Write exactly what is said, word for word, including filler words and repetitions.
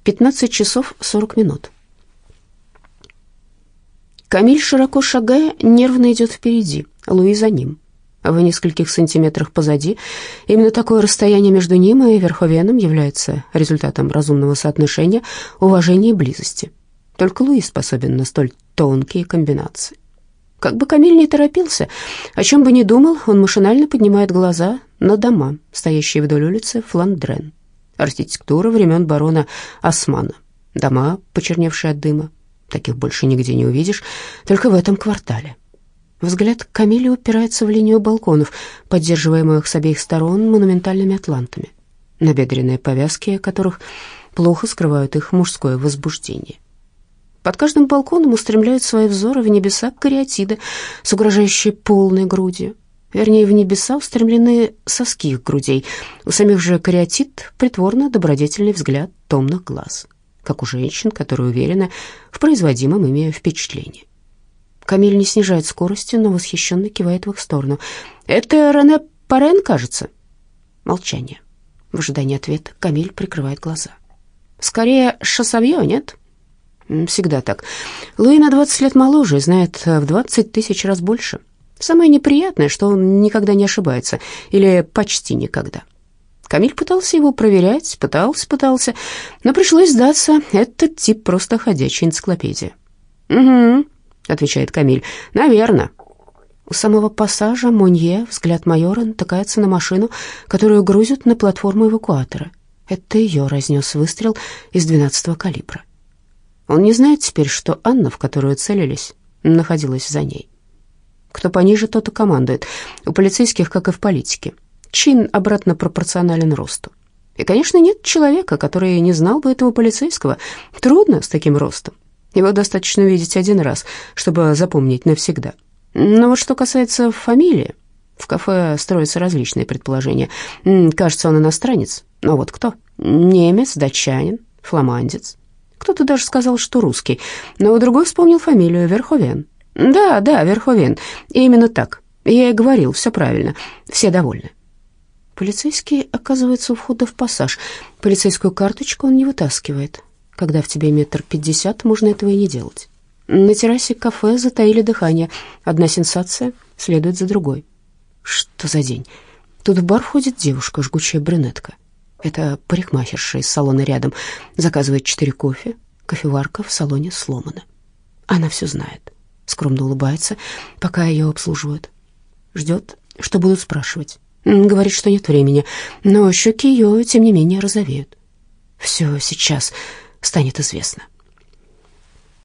пятнадцать часов сорок минут. Камиль, широко шагая, нервно идет впереди, Луи за ним. В нескольких сантиметрах позади. Именно такое расстояние между ним и Верховеном является результатом разумного соотношения уважения и близости. Только Луи способен на столь тонкие комбинации. Как бы Камиль ни торопился, о чем бы ни думал, он машинально поднимает глаза на дома, стоящие вдоль улицы Фландрен. Архитектура времен барона Османа. Дома, почерневшие от дыма. Таких больше нигде не увидишь, только в этом квартале. Взгляд Камиля упирается в линию балконов, поддерживаемых с обеих сторон монументальными атлантами, набедренные повязки которых плохо скрывают их мужское возбуждение. Под каждым балконом устремляют свои взоры в небеса кариатиды с угрожающей полной грудью. Вернее, в небеса устремлены соски их грудей. У самих же кариатид притворно добродетельный взгляд томных глаз, как у женщин, которые уверены в производимом ими впечатлении. Камиль не снижает скорости, но восхищенно кивает в их сторону. «Это Рене Парен, кажется?» Молчание. В ожидании ответа Камиль прикрывает глаза. «Скорее, Шассавье, нет?» «Всегда так. Луи на двадцать лет моложе и знает в двадцать тысяч раз больше. Самое неприятное, что он никогда не ошибается, или почти никогда». Камиль пытался его проверять, пытался, пытался, но пришлось сдаться. Этот тип просто ходячая энциклопедия. «Угу», — отвечает Камиль, — «наверно». У самого пассажа Монье взгляд майора натыкается на машину, которую грузят на платформу эвакуатора. Это ее разнес выстрел из двенадцатого калибра. Он не знает теперь, что Анна, в которую целились, находилась за ней. Кто пониже, тот и командует. У полицейских, как и в политике, чин обратно пропорционален росту. И, конечно, нет человека, который не знал бы этого полицейского. Трудно с таким ростом. Его достаточно видеть один раз, чтобы запомнить навсегда. Но вот что касается фамилии, в кафе строятся различные предположения. Кажется, он иностранец. Но вот кто? Немец, датчанин, фламандец. Кто-то даже сказал, что русский. Но другой вспомнил фамилию Верховен. Да, да, Верховен. И именно так. Я и говорил, все правильно. Все довольны. Полицейский оказывается у входа в пассаж. Полицейскую карточку он не вытаскивает. Когда в тебе метр пятьдесят, можно этого и не делать. На террасе кафе затаили дыхание. Одна сенсация следует за другой. Что за день? Тут в бар входит девушка, жгучая брюнетка. Это парикмахерша из салона рядом. Заказывает четыре кофе. Кофеварка в салоне сломана. Она все знает. Скромно улыбается, пока ее обслуживают. Ждет, что будут спрашивать. Говорит, что нет времени, но щеки ее, тем не менее, розовеют. Все сейчас станет известно.